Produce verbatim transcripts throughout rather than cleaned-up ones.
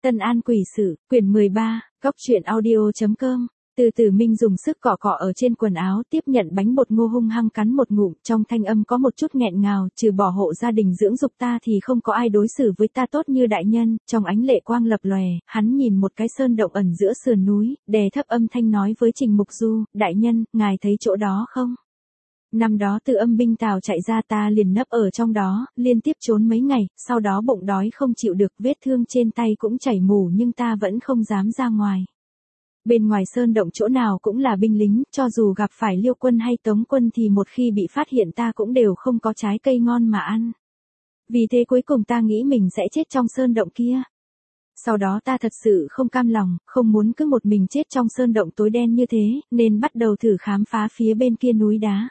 Tân An Quỷ Sự, quyển mười ba, góc truyện audio.com. Từ Từ Minh dùng sức cọ cọ ở trên quần áo, tiếp nhận bánh bột ngô hung hăng cắn một ngụm, trong thanh âm có một chút nghẹn ngào, trừ bỏ hộ gia đình dưỡng dục ta thì không có ai đối xử với ta tốt như đại nhân. Trong ánh lệ quang lập lòe, hắn nhìn một cái sơn động ẩn giữa sườn núi, đè thấp âm thanh nói với Trình Mục Du, đại nhân, ngài thấy chỗ đó không? Năm đó từ âm binh Tào chạy ra ta liền nấp ở trong đó, liên tiếp trốn mấy ngày, sau đó bụng đói không chịu được, vết thương trên tay cũng chảy mù nhưng ta vẫn không dám ra ngoài. Bên ngoài sơn động chỗ nào cũng là binh lính, cho dù gặp phải Liêu quân hay Tống quân thì một khi bị phát hiện ta cũng đều không có trái cây ngon mà ăn. Vì thế cuối cùng ta nghĩ mình sẽ chết trong sơn động kia. Sau đó ta thật sự không cam lòng, không muốn cứ một mình chết trong sơn động tối đen như thế, nên bắt đầu thử khám phá phía bên kia núi đá.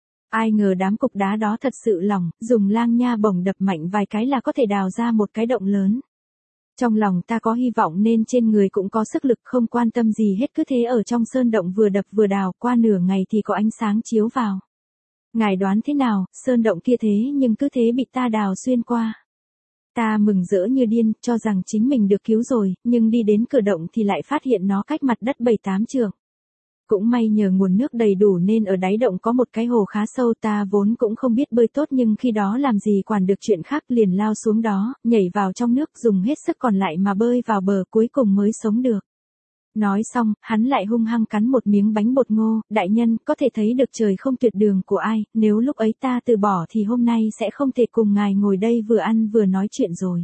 Ai ngờ đám cục đá đó thật sự lỏng, dùng lang nha bổng đập mạnh vài cái là có thể đào ra một cái động lớn. Trong lòng ta có hy vọng nên trên người cũng có sức lực, không quan tâm gì hết, cứ thế ở trong sơn động vừa đập vừa đào, qua nửa ngày thì có ánh sáng chiếu vào. Ngài đoán thế nào, sơn động kia thế nhưng cứ thế bị ta đào xuyên qua. Ta mừng rỡ như điên, cho rằng chính mình được cứu rồi, nhưng đi đến cửa động thì lại phát hiện nó cách mặt đất bảy tám trượng. Cũng may nhờ nguồn nước đầy đủ nên ở đáy động có một cái hồ khá sâu, ta vốn cũng không biết bơi tốt nhưng khi đó làm gì quản được chuyện khác, liền lao xuống đó, nhảy vào trong nước, dùng hết sức còn lại mà bơi vào bờ, cuối cùng mới sống được. Nói xong, hắn lại hung hăng cắn một miếng bánh bột ngô, đại nhân, có thể thấy được trời không tuyệt đường của ai, nếu lúc ấy ta từ bỏ thì hôm nay sẽ không thể cùng ngài ngồi đây vừa ăn vừa nói chuyện rồi.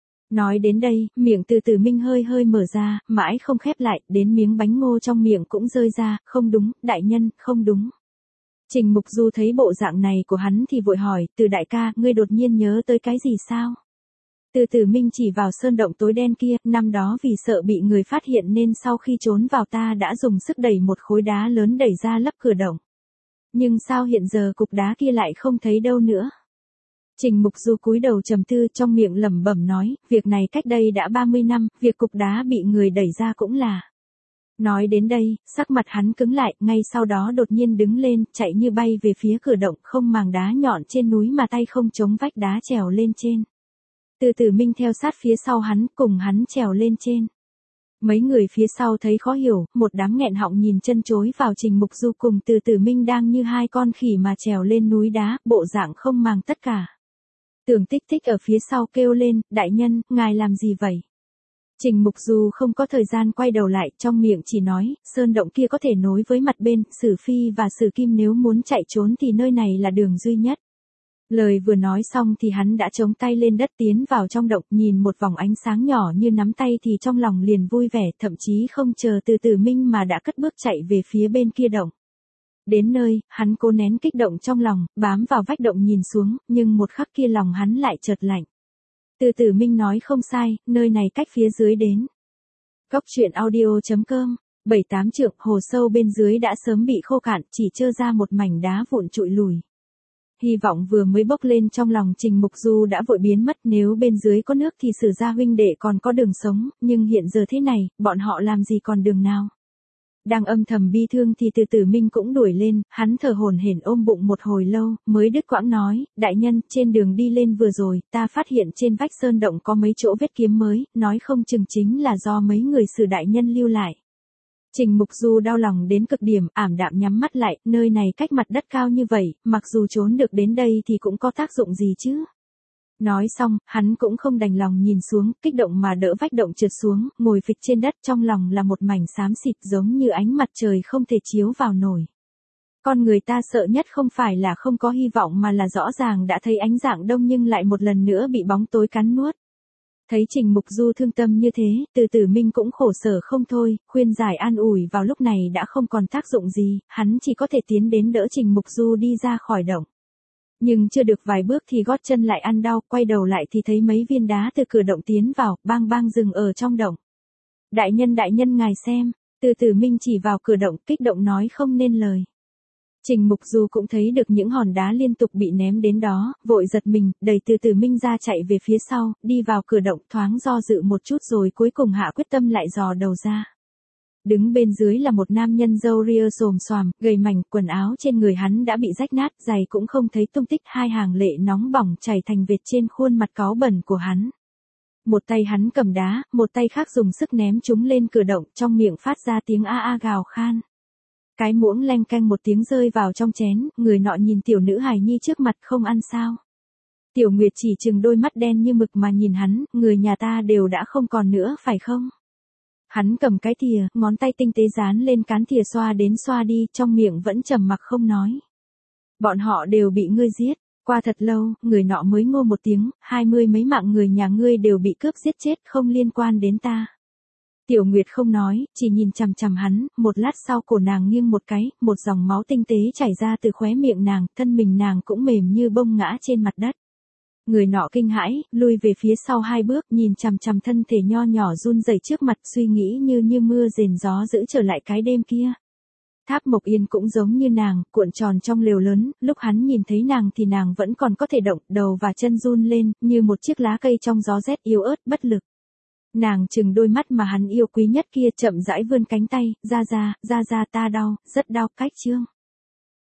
Nói đến đây, miệng Từ Từ Minh hơi hơi mở ra, mãi không khép lại, đến miếng bánh ngô trong miệng cũng rơi ra, không đúng, đại nhân, không đúng. Trình Mục Du thấy bộ dạng này của hắn thì vội hỏi, Từ đại ca, ngươi đột nhiên nhớ tới cái gì sao? Từ Từ Minh chỉ vào sơn động tối đen kia, năm đó vì sợ bị người phát hiện nên sau khi trốn vào ta đã dùng sức đẩy một khối đá lớn đẩy ra lấp cửa động. Nhưng sao hiện giờ cục đá kia lại không thấy đâu nữa? Trình Mục Du cúi đầu trầm tư, trong miệng lẩm bẩm nói, việc này cách đây đã ba mươi năm, việc cục đá bị người đẩy ra cũng là. Nói đến đây, sắc mặt hắn cứng lại, ngay sau đó đột nhiên đứng lên, chạy như bay về phía cửa động, không màng đá nhọn trên núi mà tay không chống vách đá trèo lên trên. Từ Từ Minh theo sát phía sau hắn, cùng hắn trèo lên trên. Mấy người phía sau thấy khó hiểu, một đám nghẹn họng nhìn chân chối vào Trình Mục Du cùng Từ Từ Minh đang như hai con khỉ mà trèo lên núi đá, bộ dạng không màng tất cả. Tưởng Tích Tích ở phía sau kêu lên, đại nhân, ngài làm gì vậy? Trình Mục Du không có thời gian quay đầu lại, trong miệng chỉ nói, sơn động kia có thể nối với mặt bên, Sử Phi và Sử Kim nếu muốn chạy trốn thì nơi này là đường duy nhất. Lời vừa nói xong thì hắn đã chống tay lên đất tiến vào trong động, nhìn một vòng ánh sáng nhỏ như nắm tay thì trong lòng liền vui vẻ, thậm chí không chờ Từ Từ Minh mà đã cất bước chạy về phía bên kia động. Đến nơi, hắn cố nén kích động trong lòng, bám vào vách động nhìn xuống, nhưng một khắc kia lòng hắn lại chợt lạnh. Từ Từ Minh nói không sai, nơi này cách phía dưới đến. Góc truyện audio.com, bảy tám trượng, hồ sâu bên dưới đã sớm bị khô cạn, chỉ trơ ra một mảnh đá vụn trụi lùi. Hy vọng vừa mới bốc lên trong lòng Trình Mục Du đã vội biến mất, nếu bên dưới có nước thì Sử gia huynh đệ còn có đường sống, nhưng hiện giờ thế này, bọn họ làm gì còn đường nào. Đang âm thầm bi thương thì Từ Từ Minh cũng đuổi lên, hắn thở hổn hển ôm bụng một hồi lâu, mới đứt quãng nói, đại nhân, trên đường đi lên vừa rồi, ta phát hiện trên vách sơn động có mấy chỗ vết kiếm mới, nói không chừng chính là do mấy người Sử đại nhân lưu lại. Trình Mục Du đau lòng đến cực điểm, ảm đạm nhắm mắt lại, nơi này cách mặt đất cao như vậy, mặc dù trốn được đến đây thì cũng có tác dụng gì chứ? Nói xong, hắn cũng không đành lòng nhìn xuống, kích động mà đỡ vách động trượt xuống, ngồi phịch trên đất, trong lòng là một mảnh xám xịt giống như ánh mặt trời không thể chiếu vào nổi. Con người ta sợ nhất không phải là không có hy vọng mà là rõ ràng đã thấy ánh dạng đông nhưng lại một lần nữa bị bóng tối cắn nuốt. Thấy Trình Mục Du thương tâm như thế, Từ Từ Minh cũng khổ sở không thôi, khuyên giải an ủi vào lúc này đã không còn tác dụng gì, hắn chỉ có thể tiến đến đỡ Trình Mục Du đi ra khỏi động. Nhưng chưa được vài bước thì gót chân lại ăn đau, quay đầu lại thì thấy mấy viên đá từ cửa động tiến vào, bang bang dừng ở trong động. Đại nhân đại nhân ngài xem, Từ Từ Minh chỉ vào cửa động, kích động nói không nên lời. Trình Mục Du cũng thấy được những hòn đá liên tục bị ném đến đó, vội giật mình, đẩy Từ Từ Minh ra chạy về phía sau, đi vào cửa động, thoáng do dự một chút rồi cuối cùng hạ quyết tâm lại dò đầu ra. Đứng bên dưới là một nam nhân râu ria xồm xoàm, gầy mảnh, quần áo trên người hắn đã bị rách nát, giày cũng không thấy tung tích, hai hàng lệ nóng bỏng chảy thành vệt trên khuôn mặt cáu bẩn của hắn. Một tay hắn cầm đá, một tay khác dùng sức ném chúng lên cửa động, trong miệng phát ra tiếng a a gào khan. Cái muỗng leng keng một tiếng rơi vào trong chén, người nọ nhìn tiểu nữ hài nhi trước mặt không ăn sao. Tiểu Nguyệt chỉ chừng đôi mắt đen như mực mà nhìn hắn, người nhà ta đều đã không còn nữa phải không? Hắn cầm cái thìa, ngón tay tinh tế dán lên cán thìa xoa đến xoa đi, trong miệng vẫn trầm mặc không nói. Bọn họ đều bị ngươi giết. Qua thật lâu, người nọ mới ngô một tiếng, hai mươi mấy mạng người nhà ngươi đều bị cướp giết chết, không liên quan đến ta. Tiểu Nguyệt không nói, chỉ nhìn chằm chằm hắn, một lát sau cổ nàng nghiêng một cái, một dòng máu tinh tế chảy ra từ khóe miệng nàng, thân mình nàng cũng mềm như bông ngã trên mặt đất. Người nọ kinh hãi, lui về phía sau hai bước, nhìn chằm chằm thân thể nho nhỏ run rẩy trước mặt, suy nghĩ như như mưa rền gió giữ trở lại cái đêm kia. Tháp Mộc Yên cũng giống như nàng, cuộn tròn trong lều lớn, lúc hắn nhìn thấy nàng thì nàng vẫn còn có thể động, đầu và chân run lên, như một chiếc lá cây trong gió rét yếu ớt bất lực. Nàng trừng đôi mắt mà hắn yêu quý nhất kia, chậm rãi vươn cánh tay, ra ra, ra ra ta đau, rất đau, cách chương.